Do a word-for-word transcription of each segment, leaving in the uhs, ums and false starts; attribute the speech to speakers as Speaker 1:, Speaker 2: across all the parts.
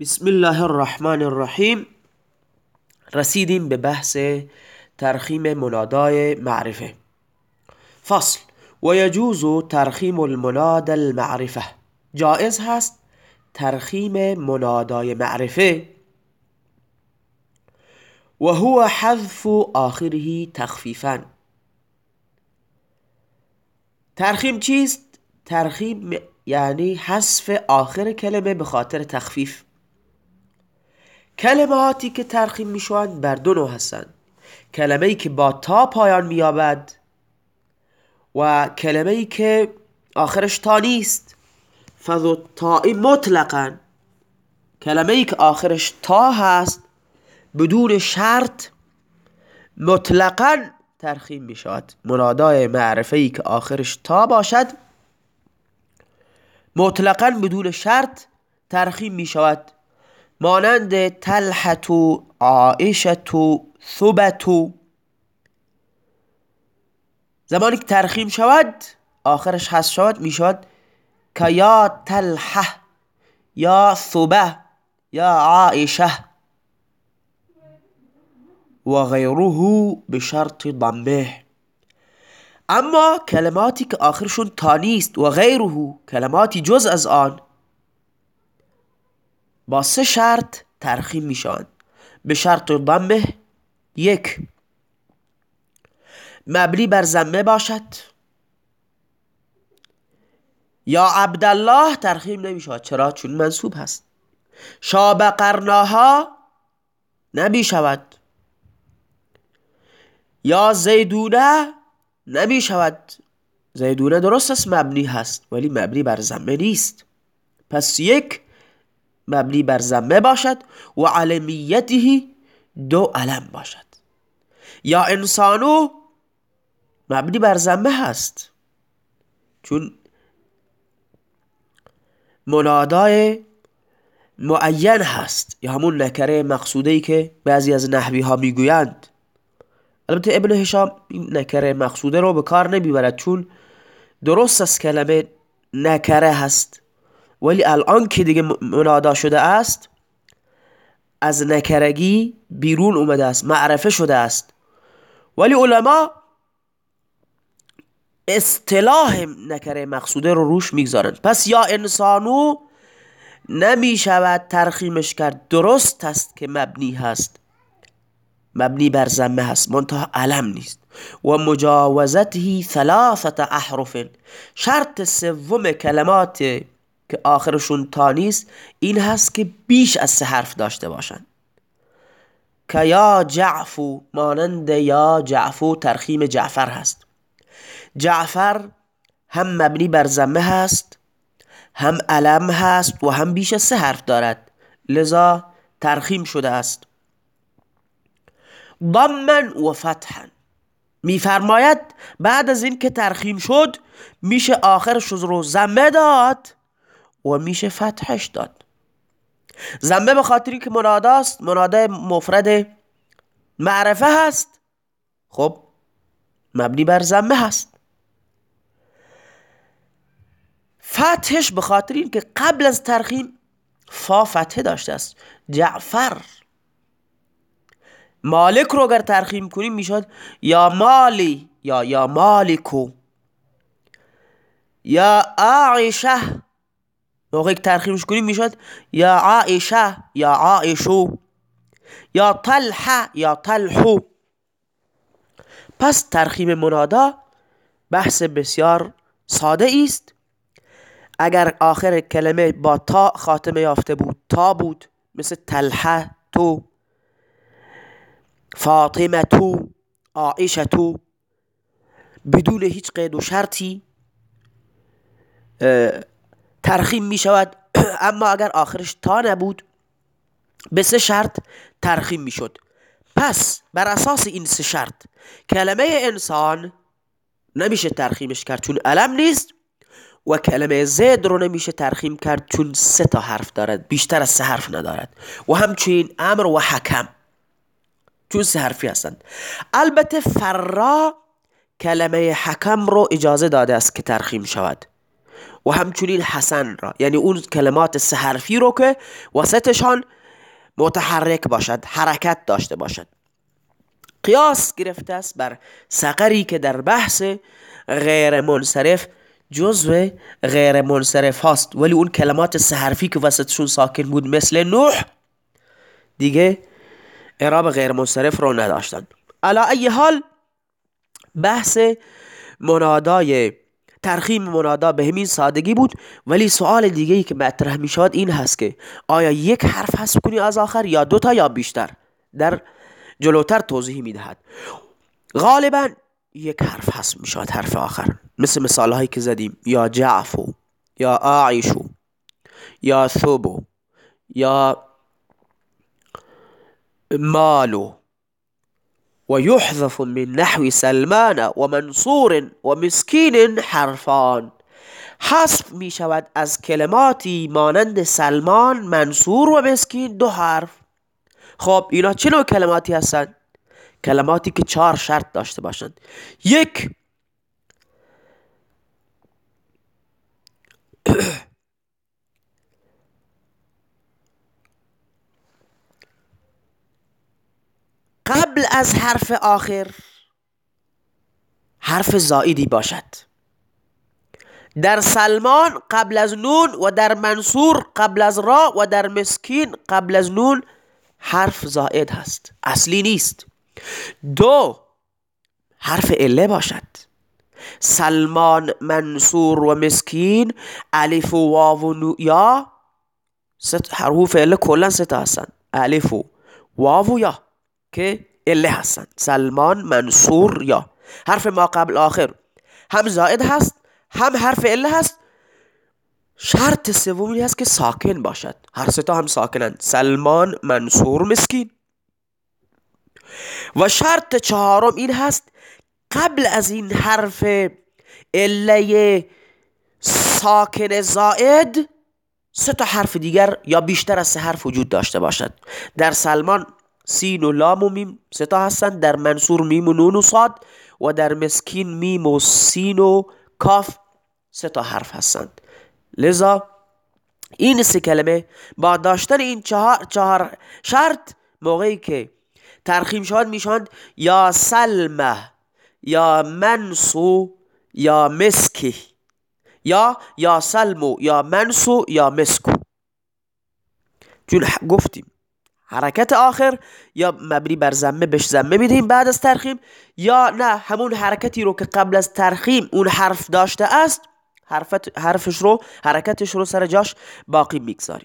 Speaker 1: بسم الله الرحمن الرحیم. رسیدیم به بحث ترخیم منادای معرفه. فصل: و یجوز ترخیم المنادى المعرفه. جائز هست ترخیم منادای معرفه و هو حذف آخره تخفیفا. ترخیم چیست؟ ترخیم یعنی حذف آخر کلمه به خاطر تخفیف. کلماتی که ترخیم میشوند بر دو نوع هستند: کلمه‌ای که با تا پایان مییابد و کلمه‌ای که آخرش تا نیست. فذو التاء مطلقا، کلمه‌ای که آخرش تا هست بدون شرط مطلقا ترخیم میشود. منادای معرفه‌ای که آخرش تا باشد مطلقا بدون شرط ترخیم میشود، مانند طلحة عائشة ثبت. زمانی که ترخیم شود آخرش حذف شود می شود که یا طلحة یا ثبه یا عائشه و غیره بشرط ضمه. اما کلماتی که آخرشون تا نیست و غیره کلماتی جز از آن با سه شرط ترخیم می شوند به شرط ضمه. یک، مبنی بر ضمه باشد. یا عبدالله ترخیم نمی شود. چرا؟ چون منصوب هست. شاب قرناها نمی شود. یا زیدونه نمی شود. زیدونه درست است مبنی هست ولی مبنی بر ضمه نیست. پس یک، مبنی بر ضمه باشد و علمیته دو علم باشد. یا انسانو مبنی بر ضمه هست چون منادای معین هست، یا همون نکره مقصوده‌ای که بعضی از نحوی ها میگویند. البته ابن هشام این نکره مقصوده رو به کار نمیبرد چون درست است کلمه نکره هست، ولی الان که دیگه منادا شده است از نکرگی بیرون اومده است، معرفه شده است. ولی علما اصطلاح نکره مقصوده رو روش میگذارند. پس یا انسانو نمی شود ترخیمش کرد. درست است که مبنی هست، مبنی بر ضمه هست، منتها علم نیست. و مجاوزته ثلاثه احرف. شرط سوم کلمات که آخرشون تا نیست این هست که بیش از سه حرف داشته باشند. که یا جعفو، مانند یا جعفو ترخیم جعفر هست. جعفر هم مبنی بر ضمه هست، هم علم هست و هم بیش از سه حرف دارد، لذا ترخیم شده است. ضمن و فتحا، میفرماید بعد از این که ترخیم شد میشه آخرش رو ضمه داد و میشه فتحش داد. ضمه به خاطری که مناداست، مناده مفرد معرفه هست، خب مبنی بر ضمه هست. فتحش به خاطر این که قبل از ترخیم فا فتحه داشته است. جعفر. مالک رو اگر ترخیم کنیم میشد یا مالی یا یا مالکو. یا عائشه موقعی که ترخیمش کنیم میشد یا عائشه یا عائشو. یا طلحه یا طلحو. پس ترخیم منادا بحث بسیار ساده است. اگر آخر کلمه با تا خاتمه یافته بود، تا بود، مثل طلحه تو، فاطمه تو، عائشه تو، بدون هیچ قید و شرطی ترخیم می شود. اما اگر آخرش تا نبود به سه شرط ترخیم می شد. پس بر اساس این سه شرط کلمه انسان نمیشه ترخیمش کرد چون علم نیست، و کلمه زید رو نمیشه ترخیم کرد چون سه تا حرف دارد، بیشتر از سه حرف ندارد. و همچنین امر و حکم چون سه حرفی هستند. البته فرا کلمه حکم رو اجازه داده است که ترخیم شود و همچنین حسن را، یعنی اون کلمات سه حرفی رو که وسطشان متحرک باشد، حرکت داشته باشد. قیاس گرفته است بر سقری که در بحث غیر منصرف جزو غیر منصرف هاست، ولی اون کلمات سه حرفی که وسطشون ساکن بود مثل نوح دیگه اعراب غیر منصرف رو نداشتن. علی ای حال بحث منادای ترخیم منادا به همین سادگی بود، ولی سوال دیگه ای که مطرح می شود این هست که آیا یک حرف حذف کنی از آخر یا دوتا یا بیشتر؟ در جلوتر توضیح می دهد. غالبا یک حرف حذف می شود، حرف آخر، مثل مثال هایی که زدیم، یا جعفو یا آعیشو یا ثوبو یا مالو. و یحذف من نحو سلمان و منصور و مسکین حرفان. حذف می شود از کلماتی مانند سلمان، منصور و مسکین دو حرف. خب اینا چه نوع کلماتی هستند؟ کلماتی که چهار شرط داشته باشند. یک، قبل از حرف آخر حرف زائدی باشد. در سلمان قبل از نون و در منصور قبل از را و در مسکین قبل از نون حرف زائد هست، اصلی نیست. دو، حرف عله باشد. سلمان، منصور و مسکین الف و واو و نو یا ست حروف عله کلا سه هستند، الف و واو و یا که عله هستند. سلمان، منصور، یا. حرف ما قبل آخر هم زائد هست هم حرف عله هست. شرط سومی هست که ساکن باشد. هر سه تا هم ساکنند، سلمان، منصور، مسکین. و شرط چهارم این هست قبل از این حرف عله ساکن زائد سه تا حرف دیگر یا بیشتر از سه حرف وجود داشته باشد. در سلمان سین و لام و میم سه تا هستند، در منصور میم و نون و صاد، و در مسکین میم و سین و کاف سه تا حرف هستند. لذا این سه کلمه با داشتن این چهار, چهار شرط موقعی که ترخیم شود میشوند یا سلمه یا منسو یا مسکی، یا یا سلمو یا منسو یا مسکو. چون گفتیم حرکت آخر یا مبنی بر ضمه بهش ضمه میدهیم بعد از ترخیم، یا نه همون حرکتی رو که قبل از ترخیم اون حرف داشته است حرفت حرفش رو حرکتش رو سر جاش باقی میگذاریم.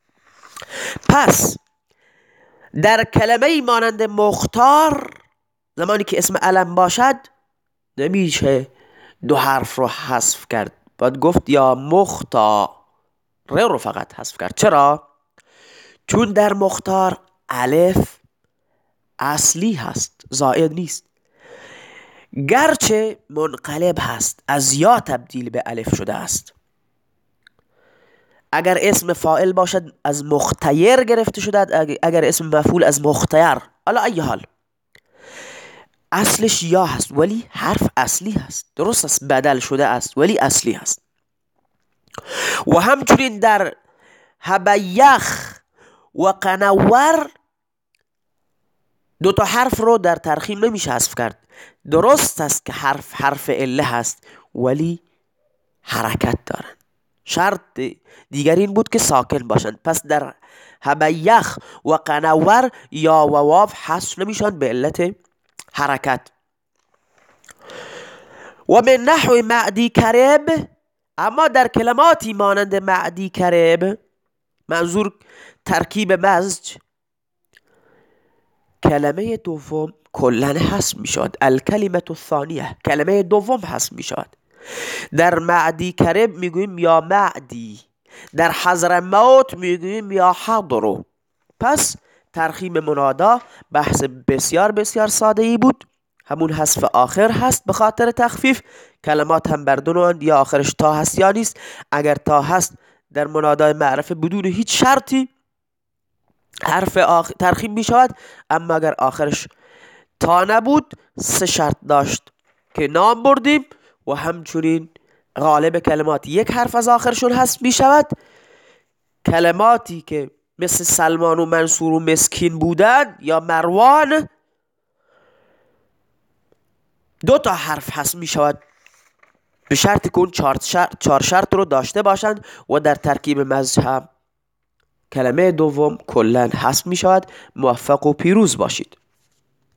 Speaker 1: پس در کلمه مانند مختار زمانی که اسم علم باشد نمیشه دو حرف رو حذف کرد، باید گفت یا مختار رو فقط حذف کرد. چرا؟ چون در مختار الف اصلی هست، زائد نیست، گرچه منقلب هست، از یا تبدیل به الف شده است. اگر اسم فاعل باشد از مختیر گرفته شده، اگر اسم مفعول از مختیر. حالا ای حال اصلش یا هست ولی حرف اصلی هست، درست است بدل شده است ولی اصلی هست. و همچنین در هبیخ و قنور دو تا حرف رو در ترخیم نمیشه حذف کرد. درست است که حرف حرف عله هست ولی حرکت دارن. شرط دیگر این بود که ساکن باشند. پس در هبیخ و قنور یا و واو حذف نمیشن به علت حرکت. و من نحو معدی کرب، اما در کلماتی مانند معدی کرب، منظور ترکیب مزج، کلمه دوم کلن حذف می شود. الکلمه الثانیه، کلمه دوم حذف می شود. در معدی کرب میگوییم یا معدی، در حضرموت میگوییم یا حضرو. پس ترخیم منادا بحث بسیار بسیار ساده ای بود، همون حذف آخر هست به خاطر تخفیف. کلمات هم بر دو نوعند، یا آخرش تا هست یا نیست. اگر تا هست در منادای معرفه بدون هیچ شرطی حرف آخر ترخیم می شود، اما اگر آخرش تا نبود سه شرط داشت که نام بردیم، و همچنین غالب کلمات یک حرف از آخرشون حذف می شود. کلماتی که مثل سلمان و منصور و مسکین بودن یا مروان دو تا حرف حذف می شود به شرطی که اون چهار شرط, شرط رو داشته باشند و در ترکیب مذهب کلمه دوم کلن حذف می شود. موفق و پیروز باشید.